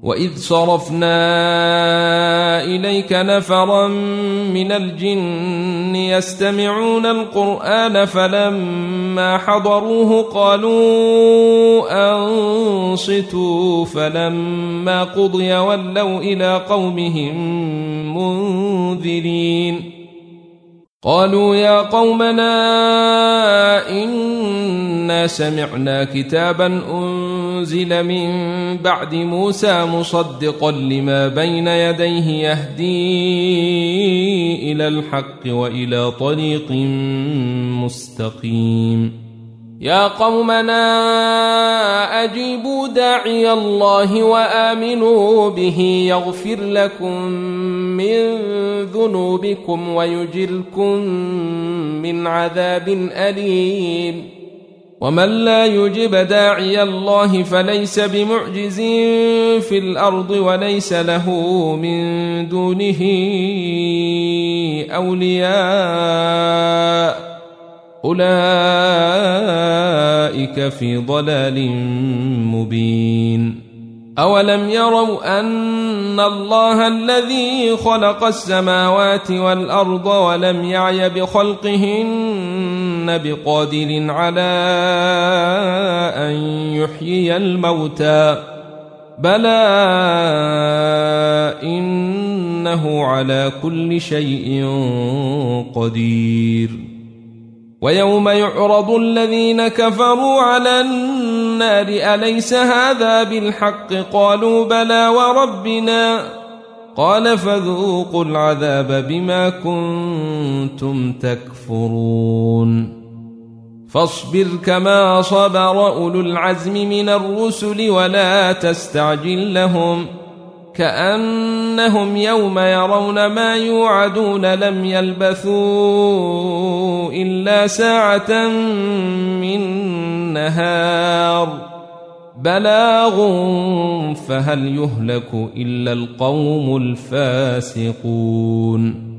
وإذ صرفنا إليك نفرا من الجن يستمعون القرآن فلما حضروه قالوا أنصتوا فلما قضي ولوا إلى قومهم منذرين قالوا يا قومنا إنا سمعنا كتابا أنزل من بعد موسى مصدقا لما بين يديه يهدي إلى الحق وإلى طريق مستقيم يا قومنا أجيبوا داعي الله وآمنوا به يغفر لكم من ذنوبكم ويجركم من عذاب أليم ومن لا يجب داعي الله فليس بمعجز في الأرض وليس له من دونه أولياء أولئك في ضلال مبين أولم يروا أن الله الذي خلق السماوات والأرض ولم يعي بخلقهن بقادر على أن يحيي الموتى بلى إنه على كل شيء قدير ويوم يعرض الذين كفروا على النار أليس هذا بالحق قالوا بلى وربنا قال فذوقوا العذاب بما كنتم تكفرون فاصبر كما صبر أولو العزم من الرسل ولا تستعجل لهم كأنهم يوم يرون ما يوعدون لم يلبثوا إلا ساعة من نهار بلاغ فهل يهلك إلا القوم الفاسقون